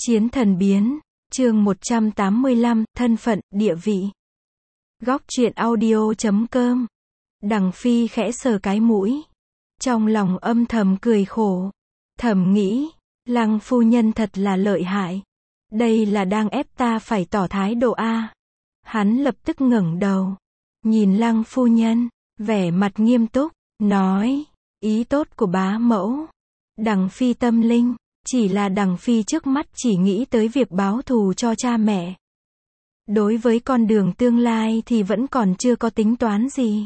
Chiến thần biến, chương 185, thân phận, địa vị. Góc truyện audio.com. Đằng Phi khẽ sờ cái mũi. Trong lòng âm thầm cười khổ. Thầm nghĩ, Lăng phu nhân thật là lợi hại. Đây là đang ép ta phải tỏ thái độ a. Hắn lập tức ngẩng đầu. Nhìn Lăng phu nhân, vẻ mặt nghiêm túc, nói, ý tốt của bá mẫu. Đằng Phi tâm linh. Chỉ là Đằng Phi trước mắt chỉ nghĩ tới việc báo thù cho cha mẹ. Đối với con đường tương lai thì vẫn còn chưa có tính toán gì.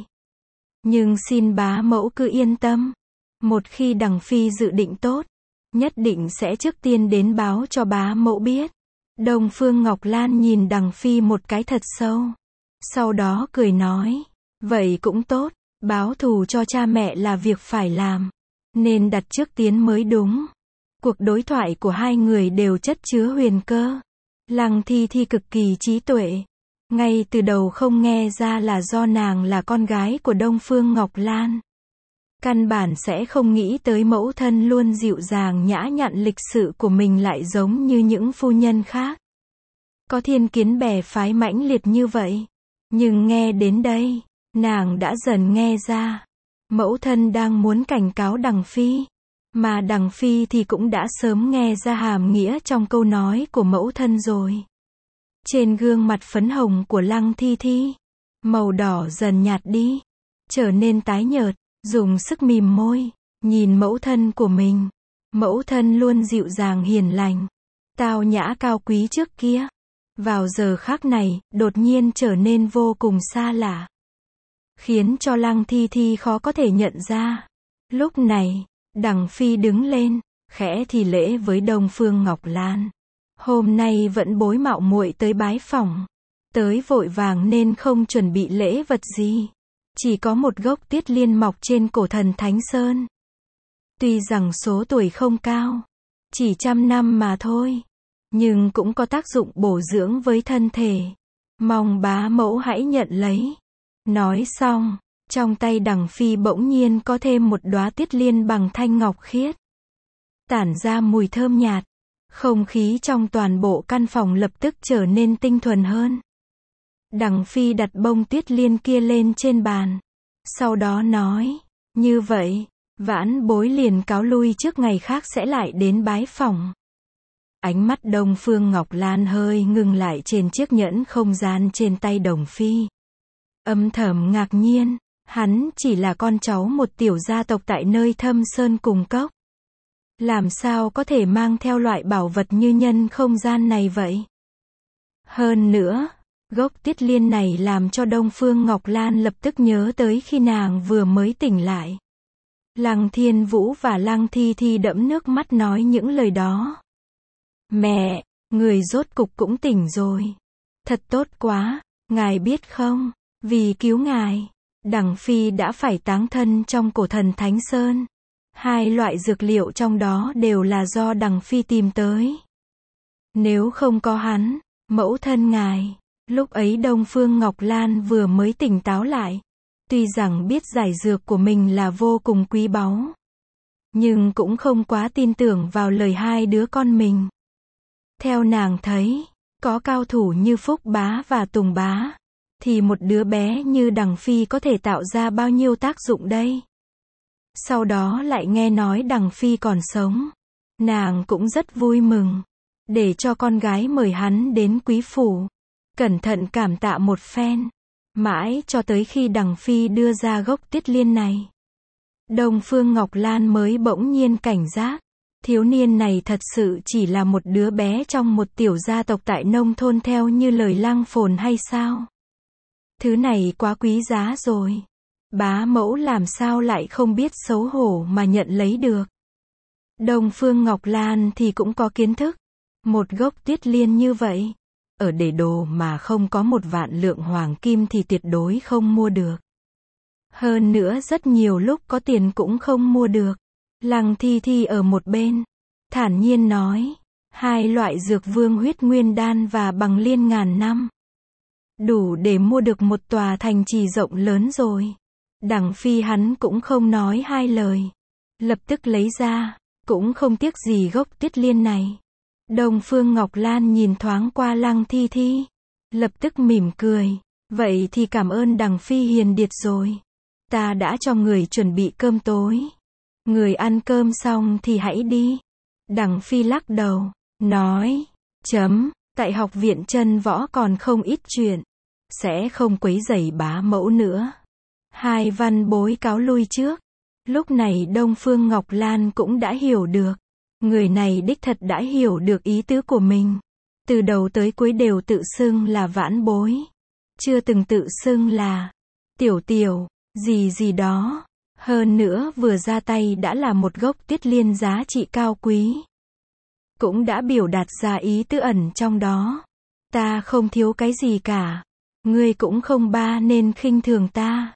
Nhưng xin bá mẫu cứ yên tâm. Một khi Đằng Phi dự định tốt, nhất định sẽ trước tiên đến báo cho bá mẫu biết. Đông Phương Ngọc Lan nhìn Đằng Phi một cái thật sâu. Sau đó cười nói, vậy cũng tốt, báo thù cho cha mẹ là việc phải làm. Nên đặt trước tiến mới đúng. Cuộc đối thoại của hai người đều chất chứa huyền cơ. Lăng Thi Thi cực kỳ trí tuệ. Ngay từ đầu không nghe ra là do nàng là con gái của Đông Phương Ngọc Lan. Căn bản sẽ không nghĩ tới mẫu thân luôn dịu dàng nhã nhặn lịch sự của mình lại giống như những phu nhân khác. Có thiên kiến bè phái mãnh liệt như vậy. Nhưng nghe đến đây, nàng đã dần nghe ra. Mẫu thân đang muốn cảnh cáo Đằng Phi. Mà Đằng Phi thì cũng đã sớm nghe ra hàm nghĩa trong câu nói của mẫu thân rồi. Trên gương mặt phấn hồng của Lăng Thi Thi, màu đỏ dần nhạt đi, trở nên tái nhợt, dùng sức mím môi, nhìn mẫu thân của mình. Mẫu thân luôn dịu dàng hiền lành, tao nhã cao quý trước kia. Vào giờ khắc này, đột nhiên trở nên vô cùng xa lạ. Khiến cho Lăng Thi Thi khó có thể nhận ra. Lúc này, Đằng Phi đứng lên, khẽ thì lễ với Đông Phương Ngọc Lan. Hôm nay vẫn bối mạo muội tới bái phỏng. Tới vội vàng nên không chuẩn bị lễ vật gì. Chỉ có một gốc tiết liên mọc trên cổ thần Thánh Sơn. Tuy rằng số tuổi không cao, chỉ 100 năm mà thôi. Nhưng cũng có tác dụng bổ dưỡng với thân thể. Mong bá mẫu hãy nhận lấy. Nói xong, trong tay Đằng Phi bỗng nhiên có thêm một đóa tiết liên bằng thanh ngọc khiết. Tản ra mùi thơm nhạt. Không khí trong toàn bộ căn phòng lập tức trở nên tinh thuần hơn. Đằng Phi đặt bông tiết liên kia lên trên bàn. Sau đó nói, như vậy, vãn bối liền cáo lui trước ngày khác sẽ lại đến bái phỏng. Ánh mắt Đông Phương Ngọc Lan hơi ngừng lại trên chiếc nhẫn không gian trên tay Đằng Phi. Âm thầm ngạc nhiên. Hắn chỉ là con cháu một tiểu gia tộc tại nơi Thâm Sơn Cùng Cốc. Làm sao có thể mang theo loại bảo vật như nhân không gian này vậy? Hơn nữa, gốc tiết liên này làm cho Đông Phương Ngọc Lan lập tức nhớ tới khi nàng vừa mới tỉnh lại. Lăng Thiên Vũ và Lăng Thi Thi đẫm nước mắt nói những lời đó. Mẹ, người rốt cục cũng tỉnh rồi. Thật tốt quá, ngài biết không, vì cứu ngài. Đằng Phi đã phải táng thân trong cổ thần Thánh Sơn. Hai loại dược liệu trong đó đều là do Đằng Phi tìm tới. Nếu không có hắn, mẫu thân ngài, lúc ấy Đông Phương Ngọc Lan vừa mới tỉnh táo lại. Tuy rằng biết giải dược của mình là vô cùng quý báu, nhưng cũng không quá tin tưởng vào lời hai đứa con mình. Theo nàng thấy, có cao thủ như Phúc Bá và Tùng Bá, thì một đứa bé như Đằng Phi có thể tạo ra bao nhiêu tác dụng đây? Sau đó lại nghe nói Đằng Phi còn sống. Nàng cũng rất vui mừng. Để cho con gái mời hắn đến quý phủ. Cẩn thận cảm tạ một phen. Mãi cho tới khi Đằng Phi đưa ra gốc tiết liên này. Đông Phương Ngọc Lan mới bỗng nhiên cảnh giác. Thiếu niên này thật sự chỉ là một đứa bé trong một tiểu gia tộc tại nông thôn theo như lời Lăng Phồn hay sao? Thứ này quá quý giá rồi. Bá mẫu làm sao lại không biết xấu hổ mà nhận lấy được. Đông Phương Ngọc Lan thì cũng có kiến thức. Một gốc tiết liên như vậy, ở để đồ mà không có 1.000.000 lượng hoàng kim thì tuyệt đối không mua được. Hơn nữa rất nhiều lúc có tiền cũng không mua được. Lăng Thi Thi ở một bên, thản nhiên nói, hai loại dược vương huyết nguyên đan và bằng liên ngàn năm. Đủ để mua được một tòa thành trì rộng lớn rồi. Đằng Phi hắn cũng không nói hai lời. Lập tức lấy ra, cũng không tiếc gì gốc tiết liên này. Đông Phương Ngọc Lan nhìn thoáng qua Lăng Thi Thi, lập tức mỉm cười. Vậy thì cảm ơn Đằng Phi hiền điệt rồi. Ta đã cho người chuẩn bị cơm tối. Người ăn cơm xong thì hãy đi. Đằng Phi lắc đầu, nói, tại học viện Chân Võ còn không ít chuyện. Sẽ không quấy rầy bá mẫu nữa. Hai văn bối cáo lui trước. Lúc này Đông Phương Ngọc Lan cũng đã hiểu được. Người này đích thật đã hiểu được ý tứ của mình. Từ đầu tới cuối đều tự xưng là vãn bối. Chưa từng tự xưng là tiểu tiểu, gì đó. Hơn nữa vừa ra tay đã là một gốc tiết liên giá trị cao quý. Cũng đã biểu đạt ra ý tứ ẩn trong đó. Ta không thiếu cái gì cả. Ngươi cũng không ba nên khinh thường ta.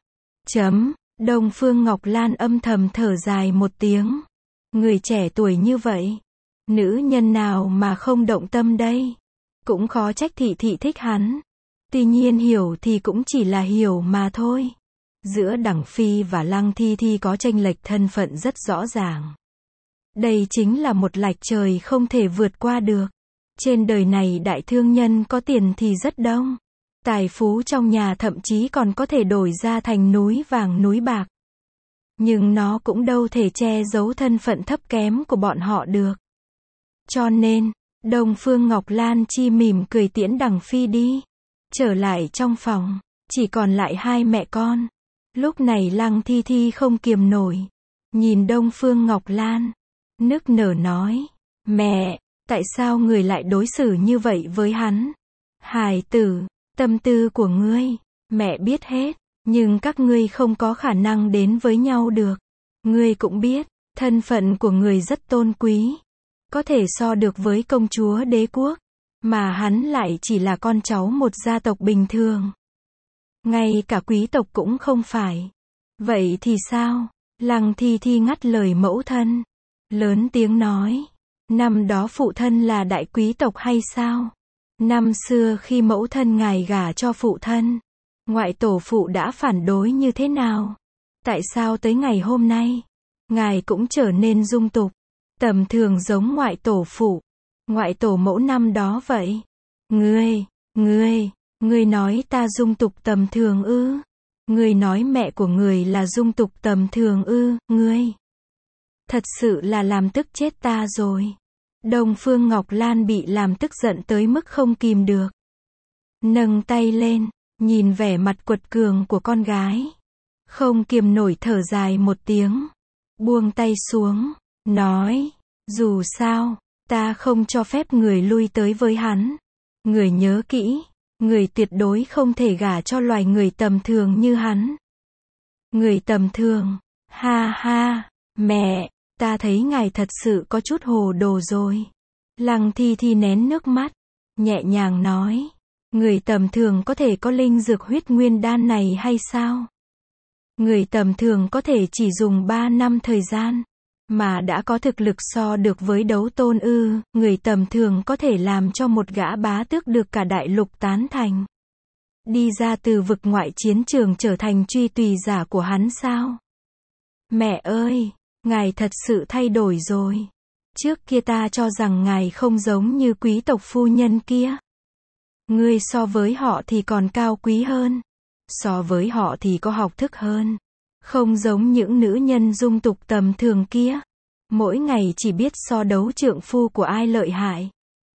Đông Phương Ngọc Lan âm thầm thở dài một tiếng. Người trẻ tuổi như vậy. Nữ nhân nào mà không động tâm đây. Cũng khó trách Thị Thị thích hắn. Tuy nhiên hiểu thì cũng chỉ là hiểu mà thôi. Giữa Đằng Phi và Lăng Thi Thi có chênh lệch thân phận rất rõ ràng. Đây chính là một lệch trời không thể vượt qua được. Trên đời này đại thương nhân có tiền thì rất đông. Tài phú trong nhà thậm chí còn có thể đổi ra thành núi vàng núi bạc. Nhưng nó cũng đâu thể che giấu thân phận thấp kém của bọn họ được. Cho nên, Đông Phương Ngọc Lan chi mỉm cười tiễn Đằng Phi đi. Trở lại trong phòng, chỉ còn lại hai mẹ con. Lúc này Lăng Thi Thi không kiềm nổi. Nhìn Đông Phương Ngọc Lan, nức nở nói, mẹ, tại sao người lại đối xử như vậy với hắn? Hài tử, tâm tư của ngươi, mẹ biết hết, nhưng các ngươi không có khả năng đến với nhau được. Ngươi cũng biết, thân phận của người rất tôn quý, có thể so được với công chúa đế quốc, mà hắn lại chỉ là con cháu một gia tộc bình thường. Ngay cả quý tộc cũng không phải. Vậy thì sao? Lăng Thi Thi ngắt lời mẫu thân. Lớn tiếng nói. Năm đó phụ thân là đại quý tộc hay sao? Năm xưa khi mẫu thân ngài gả cho phụ thân, ngoại tổ phụ đã phản đối như thế nào? Tại sao tới ngày hôm nay, ngài cũng trở nên dung tục, tầm thường giống ngoại tổ phụ, ngoại tổ mẫu năm đó vậy? Ngươi nói ta dung tục tầm thường ư? Ngươi nói mẹ của người là dung tục tầm thường ư? Ngươi thật sự là làm tức chết ta rồi. Đông Phương Ngọc Lan bị làm tức giận tới mức không kìm được. Nâng tay lên, nhìn vẻ mặt quật cường của con gái. Không kiềm nổi thở dài một tiếng. Buông tay xuống, nói, dù sao, ta không cho phép người lui tới với hắn. Người nhớ kỹ, người tuyệt đối không thể gả cho loài người tầm thường như hắn. Người tầm thường, ha ha, mẹ, ta thấy ngài thật sự có chút hồ đồ rồi. Lăng Thi Thi nén nước mắt, nhẹ nhàng nói, người tầm thường có thể có linh dược huyết nguyên đan này hay sao? Người tầm thường có thể chỉ dùng 3 năm thời gian, mà đã có thực lực so được với đấu tôn ư? Người tầm thường có thể làm cho một gã bá tước được cả đại lục tán thành. Đi ra từ vực ngoại chiến trường trở thành truy tùy giả của hắn sao? Mẹ ơi, ngài thật sự thay đổi rồi. Trước kia ta cho rằng ngài không giống như quý tộc phu nhân kia. Ngươi so với họ thì còn cao quý hơn. So với họ thì có học thức hơn. Không giống những nữ nhân dung tục tầm thường kia. Mỗi ngày chỉ biết so đấu trượng phu của ai lợi hại.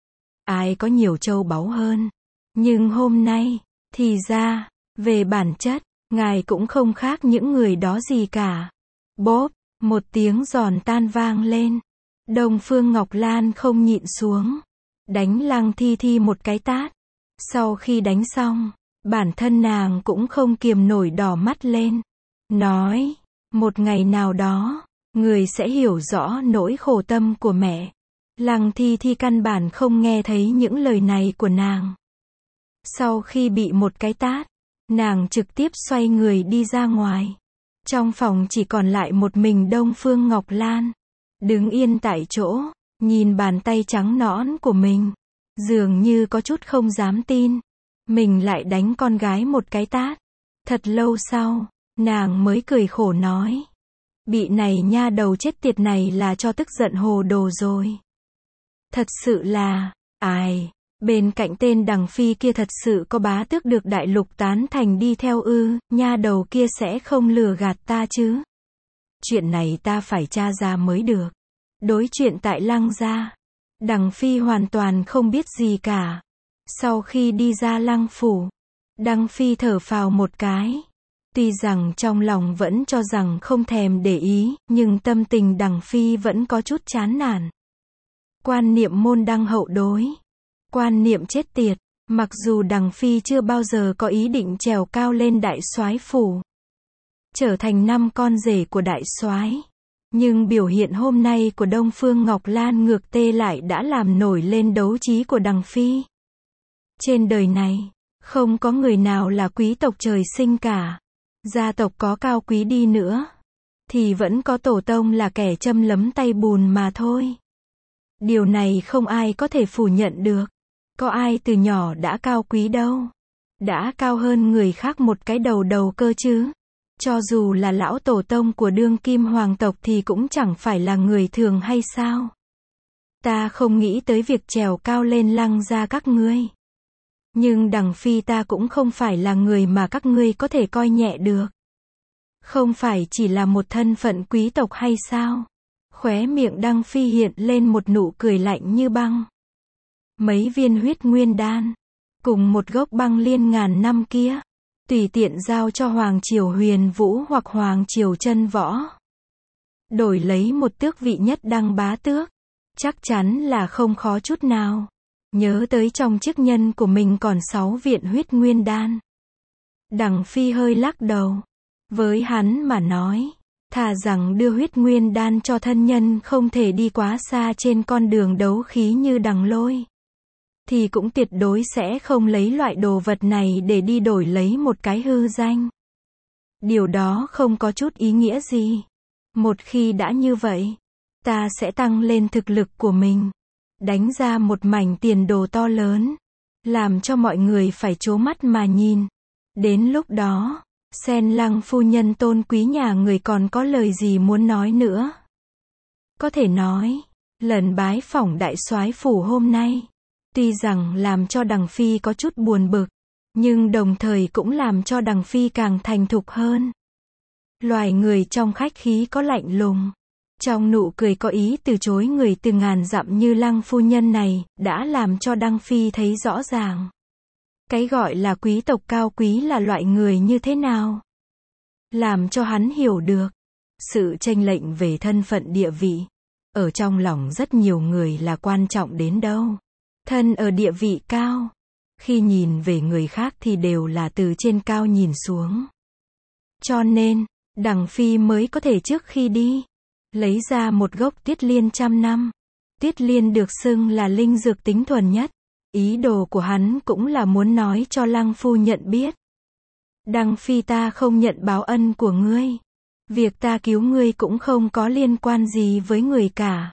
Ai có nhiều châu báu hơn. Nhưng hôm nay, thì ra, về bản chất, ngài cũng không khác những người đó gì cả. Bốp, một tiếng giòn tan vang lên. Đông Phương Ngọc Lan không nhịn xuống. Đánh Lăng Thi Thi một cái tát. Sau khi đánh xong, bản thân nàng cũng không kiềm nổi đỏ mắt lên. Nói, một ngày nào đó, người sẽ hiểu rõ nỗi khổ tâm của mẹ. Lăng Thi Thi căn bản không nghe thấy những lời này của nàng. Sau khi bị một cái tát, nàng trực tiếp xoay người đi ra ngoài. Trong phòng chỉ còn lại một mình Đông Phương Ngọc Lan. Đứng yên tại chỗ, nhìn bàn tay trắng nõn của mình. Dường như có chút không dám tin. Mình lại đánh con gái một cái tát. Thật lâu sau, nàng mới cười khổ nói. Bị này nha đầu chết tiệt này là cho tức giận hồ đồ rồi. Thật sự là, ai, bên cạnh tên Đằng Phi kia thật sự có bá tước được đại lục tán thành đi theo ư, nha đầu kia sẽ không lừa gạt ta chứ. Chuyện này ta phải tra ra mới được. Đối chuyện tại Lăng gia, Đằng Phi hoàn toàn không biết gì cả. Sau khi đi ra Lăng phủ, Đằng Phi thở phào một cái. Tuy rằng trong lòng vẫn cho rằng không thèm để ý, nhưng tâm tình Đằng Phi vẫn có chút chán nản. Quan niệm môn đăng hậu đối. Quan niệm chết tiệt. Mặc dù Đằng Phi chưa bao giờ có ý định trèo cao lên đại soái phủ, trở thành 5 con rể của đại soái, nhưng biểu hiện hôm nay của Đông Phương Ngọc Lan ngược tê lại đã làm nổi lên đấu trí của Đằng Phi. Trên đời này, không có người nào là quý tộc trời sinh cả. Gia tộc có cao quý đi nữa, thì vẫn có tổ tông là kẻ châm lấm tay bùn mà thôi. Điều này không ai có thể phủ nhận được. Có ai từ nhỏ đã cao quý đâu. Đã cao hơn người khác một cái đầu cơ chứ. Cho dù là lão tổ tông của đương kim hoàng tộc thì cũng chẳng phải là người thường hay sao. Ta không nghĩ tới việc trèo cao lên Lăng gia các ngươi. Nhưng Đằng Phi ta cũng không phải là người mà các ngươi có thể coi nhẹ được. Không phải chỉ là một thân phận quý tộc hay sao? Khóe miệng Đằng Phi hiện lên một nụ cười lạnh như băng. Mấy viên huyết nguyên đan, cùng một gốc băng liên ngàn năm kia, tùy tiện giao cho Hoàng Triều Huyền Vũ hoặc Hoàng Triều Chân Võ, đổi lấy một tước vị nhất đăng bá tước, chắc chắn là không khó chút nào. Nhớ tới trong chiếc nhân của mình còn 6 viện huyết nguyên đan. Đằng Phi hơi lắc đầu. Với hắn mà nói, thà rằng đưa huyết nguyên đan cho thân nhân không thể đi quá xa trên con đường đấu khí như Đằng Lôi, thì cũng tuyệt đối sẽ không lấy loại đồ vật này để đi đổi lấy một cái hư danh. Điều đó không có chút ý nghĩa gì. Một khi đã như vậy, ta sẽ tăng lên thực lực của mình, đánh ra một mảnh tiền đồ to lớn, làm cho mọi người phải trố mắt mà nhìn. Đến lúc đó, Sen Lăng phu nhân tôn quý nhà người còn có lời gì muốn nói nữa. Có thể nói, lần bái phỏng đại soái phủ hôm nay, tuy rằng làm cho Đằng Phi có chút buồn bực, nhưng đồng thời cũng làm cho Đằng Phi càng thành thục hơn. Loài người trong khách khí có lạnh lùng, trong nụ cười có ý từ chối người từ ngàn dặm như Lăng phu nhân này, đã làm cho Đằng Phi thấy rõ ràng. Cái gọi là quý tộc cao quý là loại người như thế nào. Làm cho hắn hiểu được, sự chênh lệch về thân phận địa vị, ở trong lòng rất nhiều người là quan trọng đến đâu. Thân ở địa vị cao, khi nhìn về người khác thì đều là từ trên cao nhìn xuống. Cho nên, Đằng Phi mới có thể trước khi đi, lấy ra một gốc tuyết liên 100 năm. Tuyết liên được xưng là linh dược tính thuần nhất. Ý đồ của hắn cũng là muốn nói cho Lăng phu nhận biết. Đằng Phi ta không nhận báo ân của ngươi. Việc ta cứu ngươi cũng không có liên quan gì với người cả.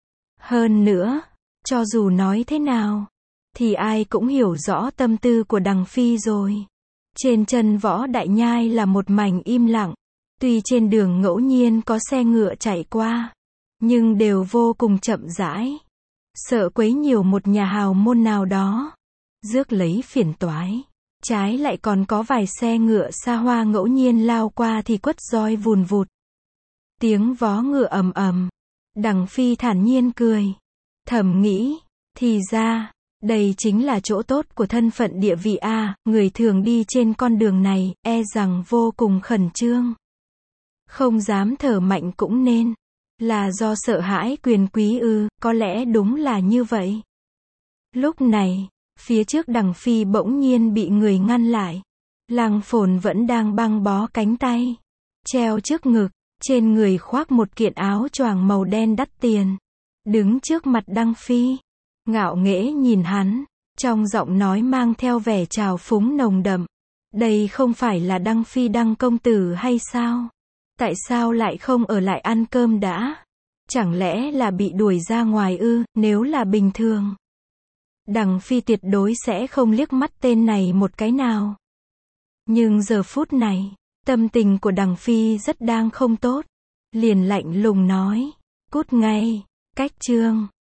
Hơn nữa, cho dù nói thế nào, thì ai cũng hiểu rõ tâm tư của Đằng Phi rồi. Trên chân Võ Đại Nhai là một mảnh im lặng. Tuy trên đường ngẫu nhiên có xe ngựa chạy qua, nhưng đều vô cùng chậm rãi. Sợ quấy nhiều một nhà hào môn nào đó, rước lấy phiền toái. Trái lại còn có vài xe ngựa xa hoa ngẫu nhiên lao qua thì quất roi vùn vụt. Tiếng vó ngựa ầm ầm. Đằng Phi thản nhiên cười. Thầm nghĩ, thì ra, đây chính là chỗ tốt của thân phận địa vị a, người thường đi trên con đường này, e rằng vô cùng khẩn trương. Không dám thở mạnh cũng nên. Là do sợ hãi quyền quý ư, có lẽ đúng là như vậy. Lúc này, phía trước Đằng Phi bỗng nhiên bị người ngăn lại. Lăng Phồn vẫn đang băng bó cánh tay, treo trước ngực, trên người khoác một kiện áo choàng màu đen đắt tiền. Đứng trước mặt Đằng Phi, ngạo nghễ nhìn hắn, trong giọng nói mang theo vẻ trào phúng nồng đậm. Đây không phải là Đằng Phi Đằng công tử hay sao? Tại sao lại không ở lại ăn cơm đã? Chẳng lẽ là bị đuổi ra ngoài ư? Nếu là bình thường, Đằng Phi tuyệt đối sẽ không liếc mắt tên này một cái nào. Nhưng giờ phút này, tâm tình của Đằng Phi rất đang không tốt. Liền lạnh lùng nói, cút ngay, cách chương.